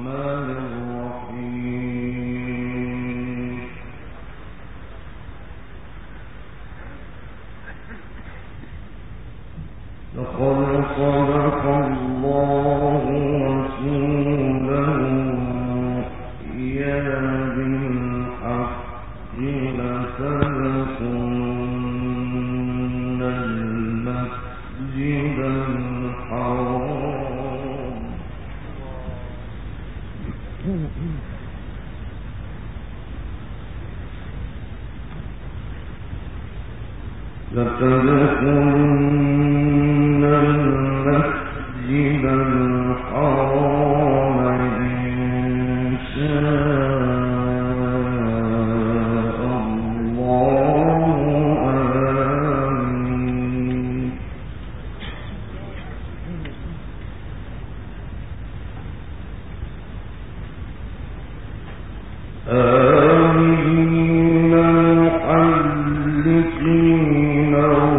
لتدخلن المسجد الحرام إن شاء الله آمين. آمين محلقين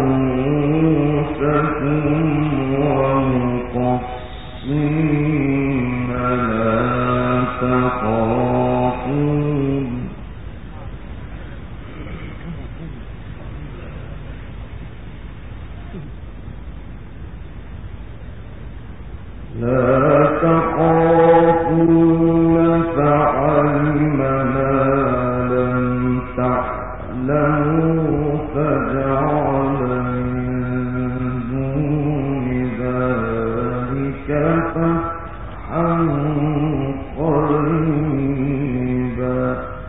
رؤوسكم ومقصرين لا تخافون. لا تخافون فعلم ما لم تعلموا فجعل من دون ذلك فتحا قريبا.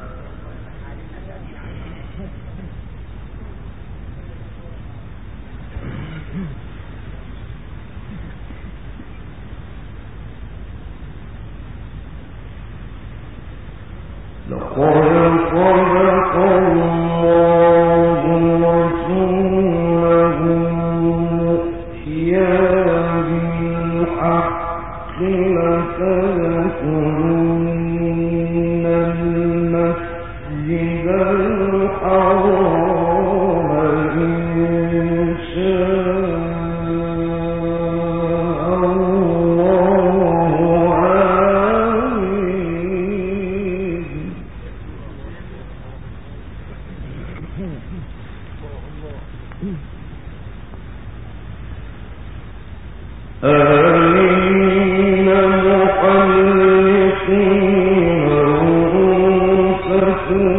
لقد صدق الله رسوله الرؤيا بالحق لتدخلن المسجد الحرام إن شاء الله آمين محلقين رؤوسكم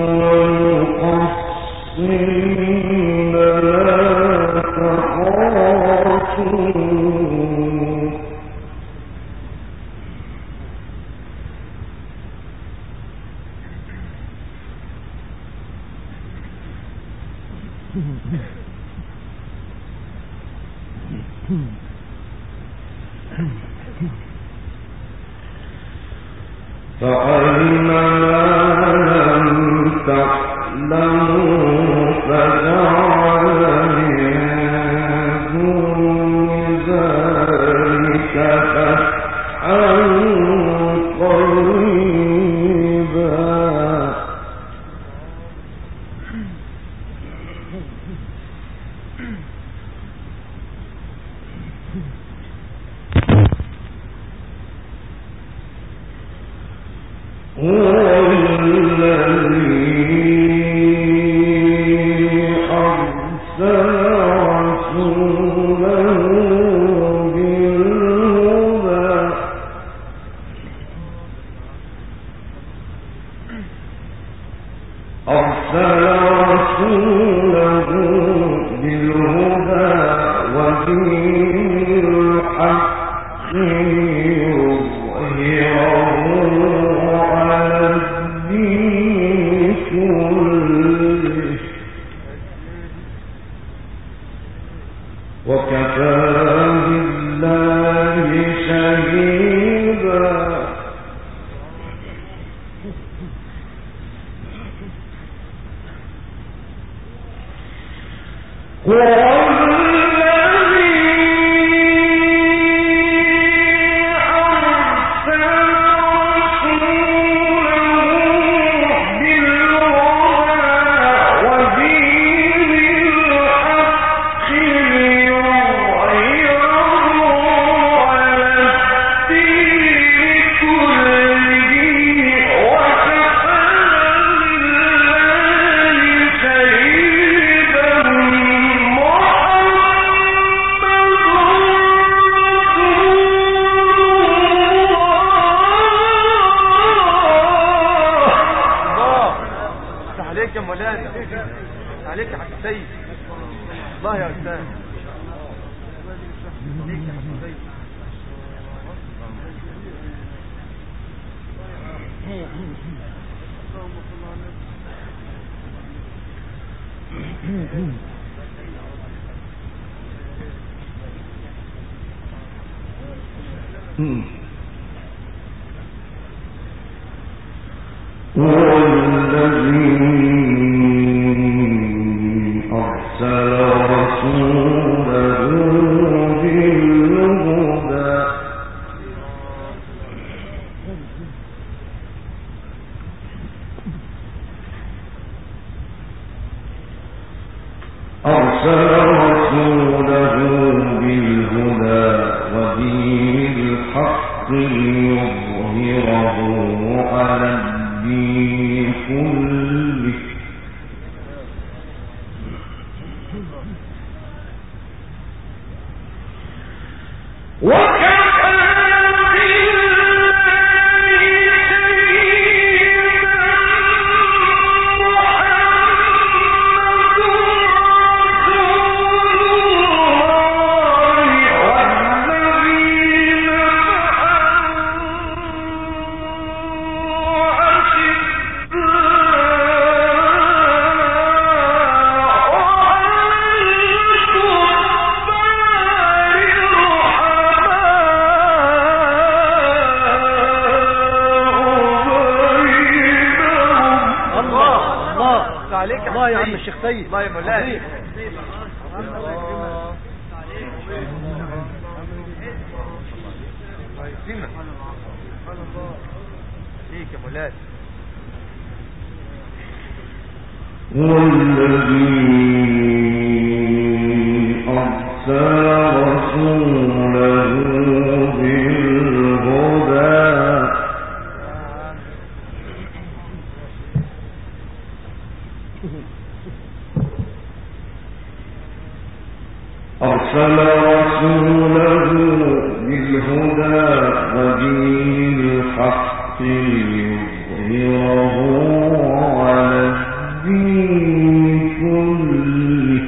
ومقصرين لا تخافون. فعلم ما لم تعلموا فجعل من دون ذلك فتحا قريبا. هو الذي أرسل رسوله بالهدى ودين الحق ليظهره على الدين كله وكفى بالله شهيدا. كل عليك يا حاج سيد. الله يا استاذ. ليك يا حاج سيد. هو الذي أرسل رسوله بالهدى ودين الحق ليظهره على الدين كله الله يا عم الشيخ سيد. الله يا مولاي. ليك يا مولاي. والذي أرسل رسوله بالهدى ودين الحق ليظهره على الدين كله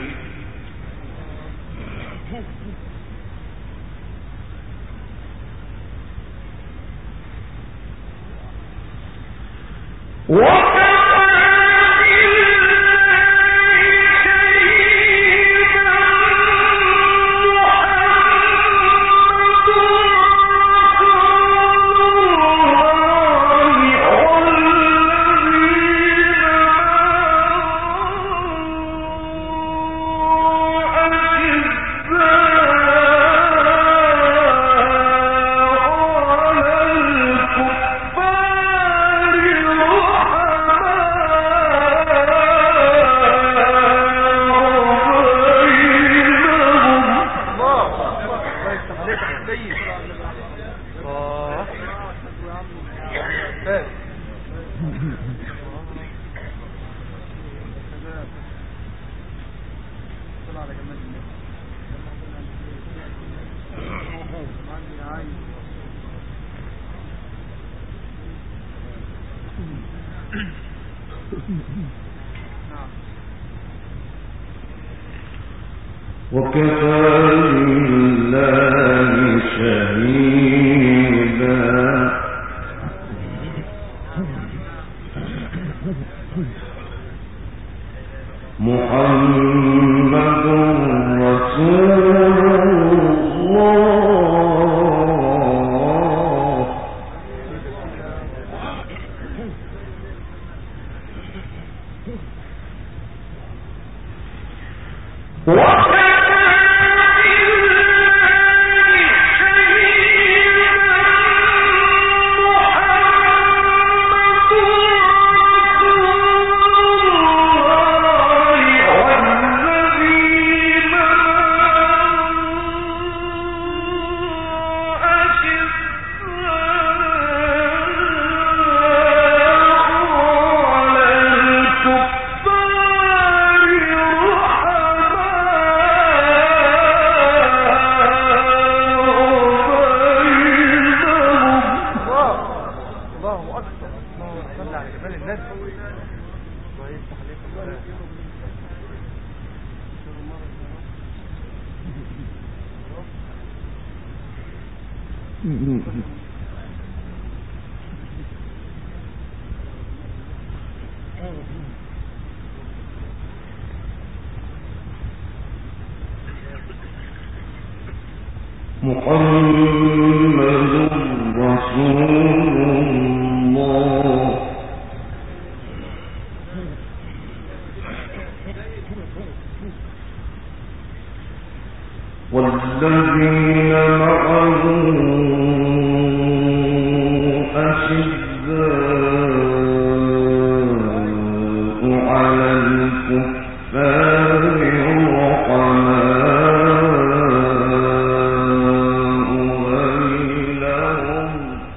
وكفى بالله شهيدا محمد رسول محمد رسول الله والذين معه أشداء على الكفار رحماء بينهم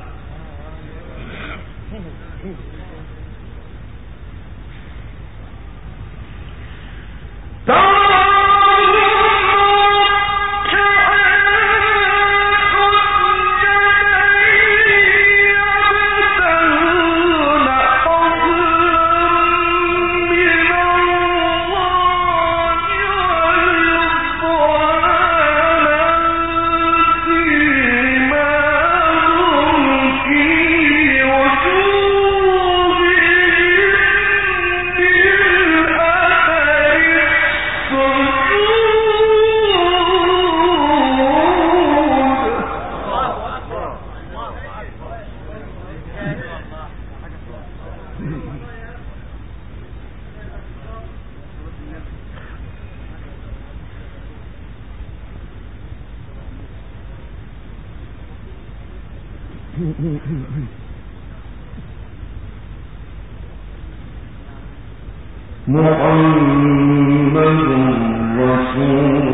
محمد رسول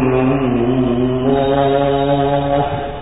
الله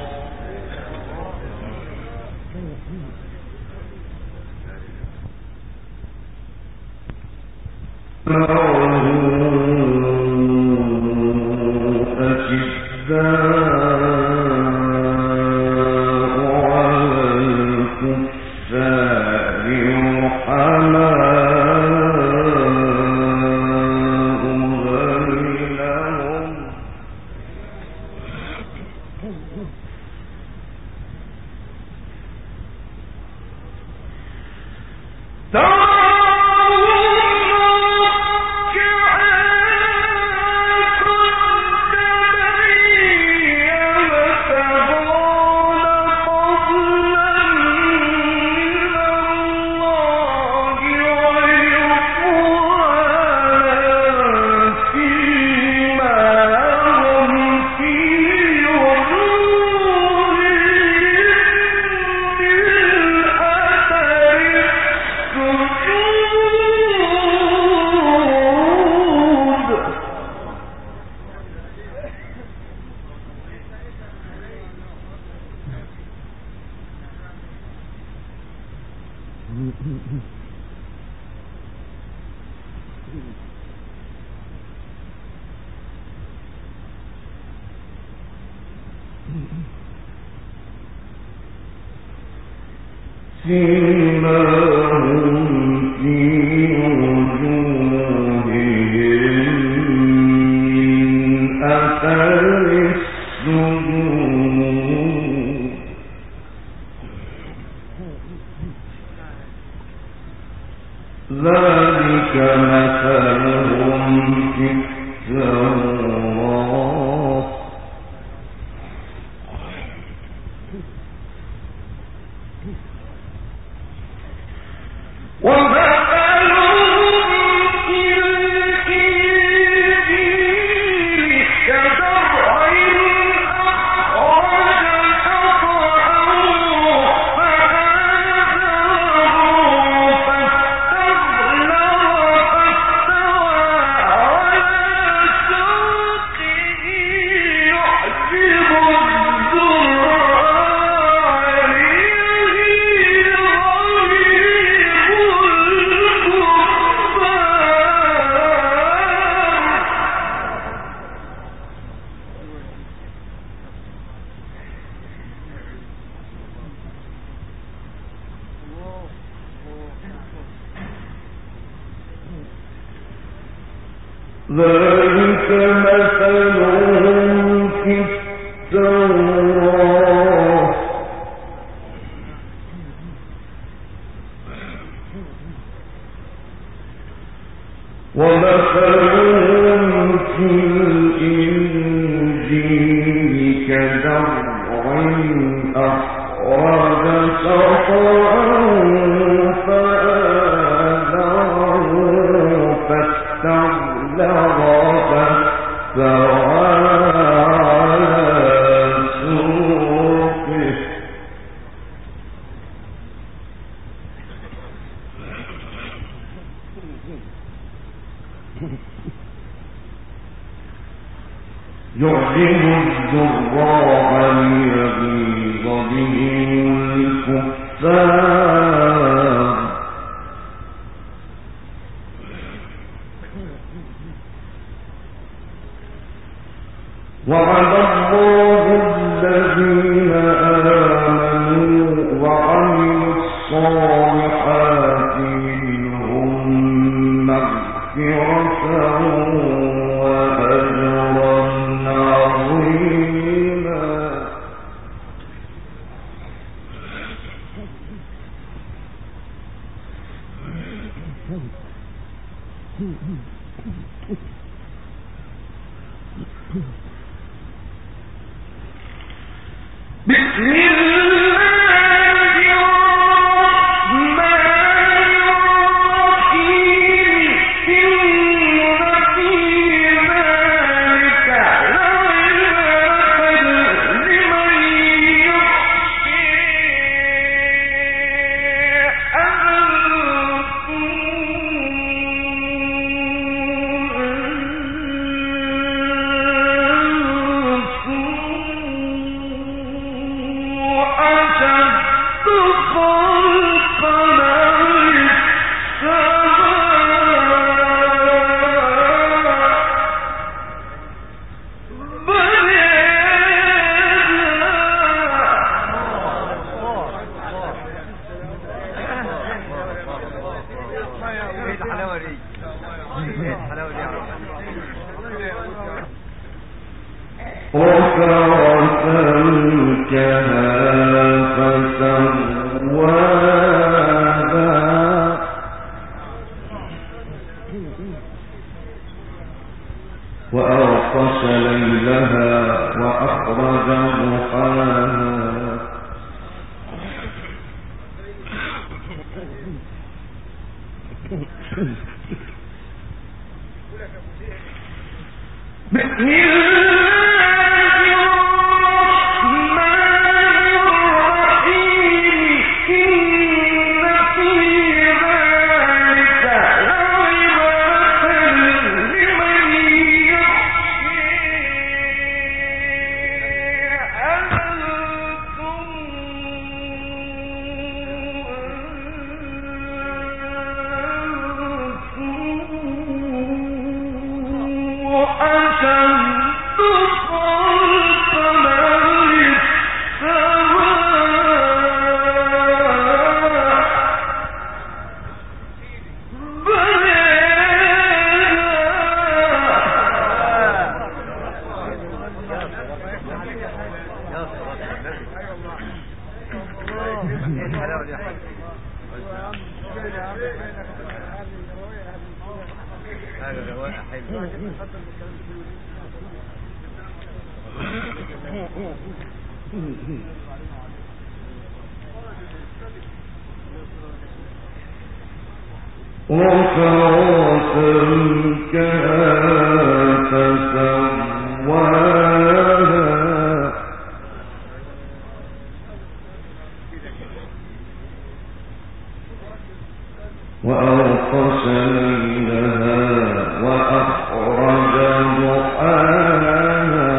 سيماهم في وجوههم من أثر السجود ذلك مثلهم في التوراة ذلك مثلهم في التوراة ومثلهم في الإنجيل كزرع أخرج شطأه فآزره فاستغلظ فاستوى على سوقه يعجب الزراع ليغيظ بهم الكفار وعد الله الذين آمنوا وعملوا الصالحات منهم مغفرة وأجرا عظيما بسم الله الرحمن الرحيم إن في ذلك لعبرة لمن وأغطش ليلها وأخرج ضحاها بسم الله الرحمن الرحيم إن في ذلك لعبرة لمن وأغطش ليلها وأخرج ضحاها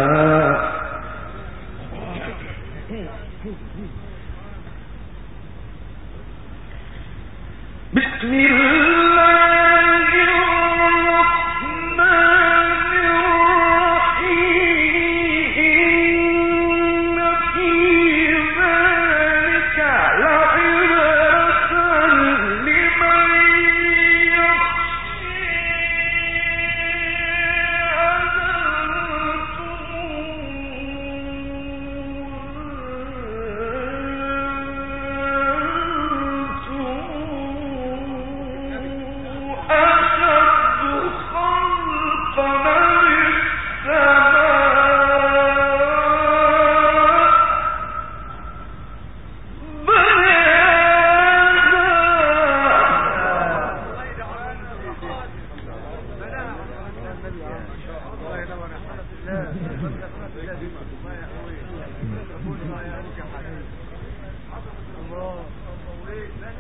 بسم الله الرحمن الرحيم إن في ذلك لعبرة لمن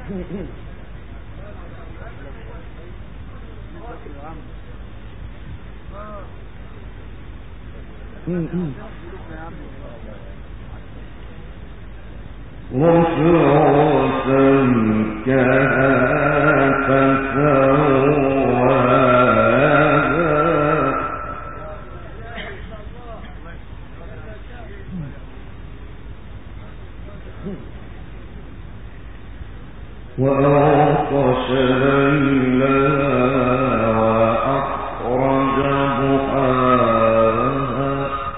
وأغطش ليلها وأخرج ضحاها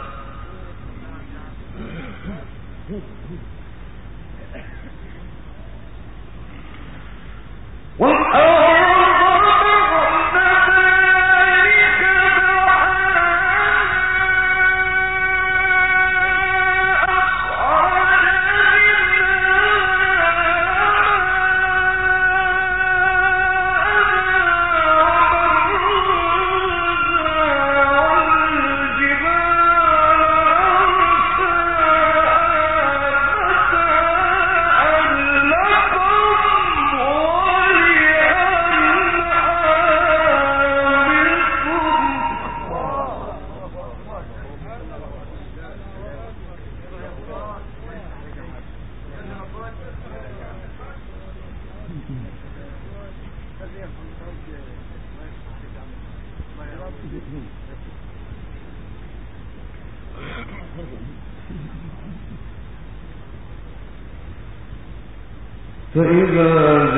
فإذا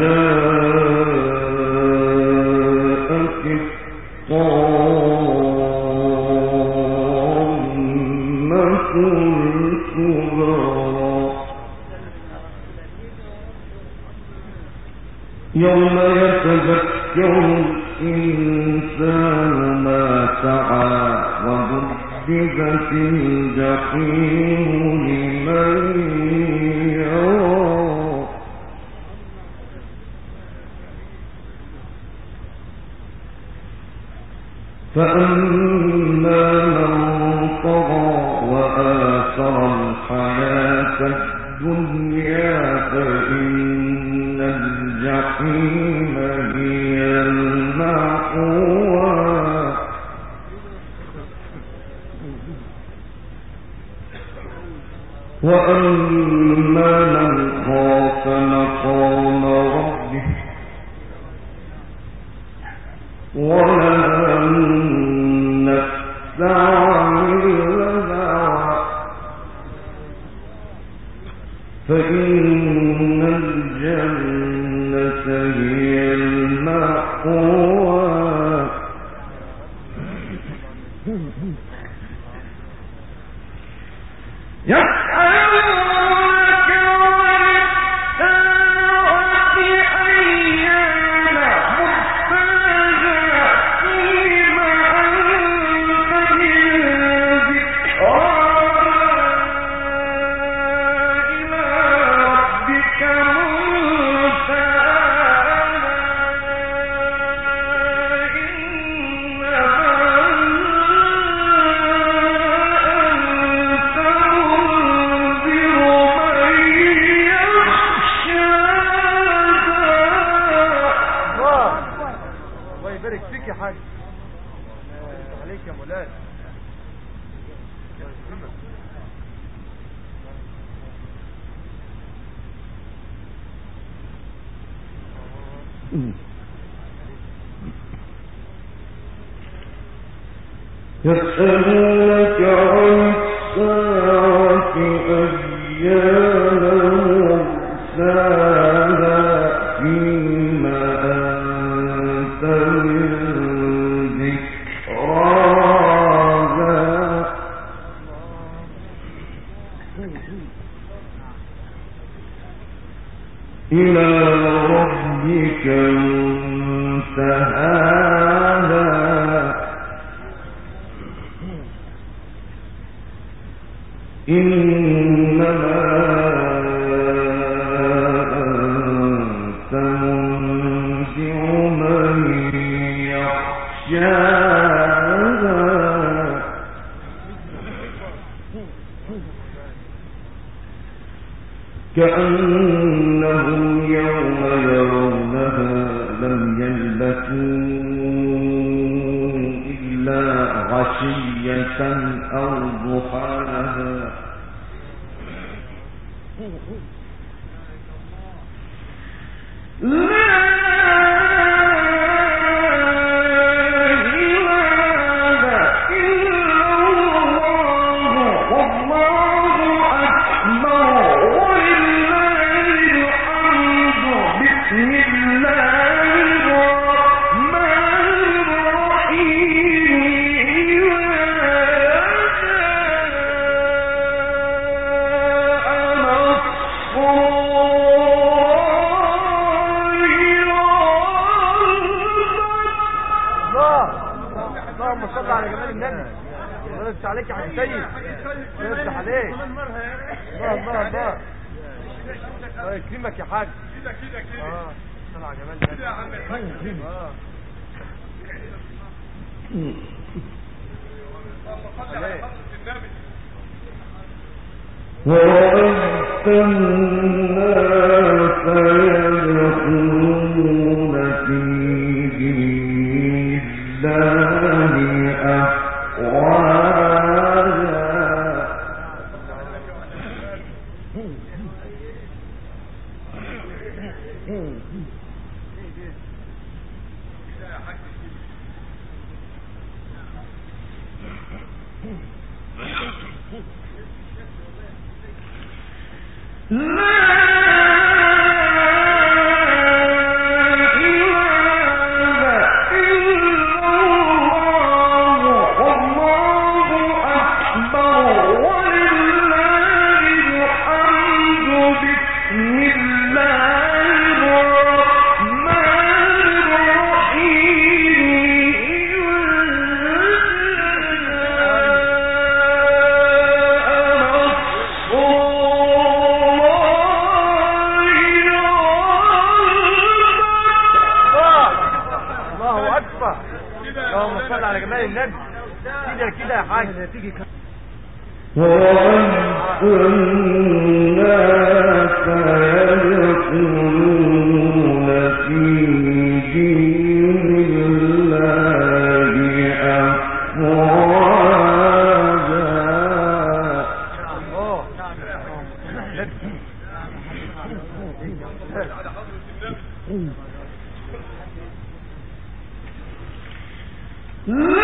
جاءت الطامة الكبرى يوم يتذكر الإنسان ما سعى وبرزت الجحيم لمن يرى فأما من طغى وآثر الحياة الدنيا فإن الجحيم هي المأوى وأما من خاف مقام ربه ونهى النفس عن الهوى فإن الجنة هي المأوى يسألونك عن الساعة أيان مرساها فيما أنت من ذكراها إلى ربك منتهاها حاجة عليك يا مولاي يسألونك عن الساعة أيان مرساها فيما أنت من ذكراها إلى ربك منتهاها إنما أنت منذر من يخشاها كأنهم يوم عشية أو ضحاها عليك يا عم سيد يفتح عليك الله الله يكرمك يا حاج كده طلع جمال كده يا عم الحاج ورأيت الناس يدخلون في دين الله أفواجا كده يا حاج تيجي ورأيت الناس يدخلون في دين الله أفواجا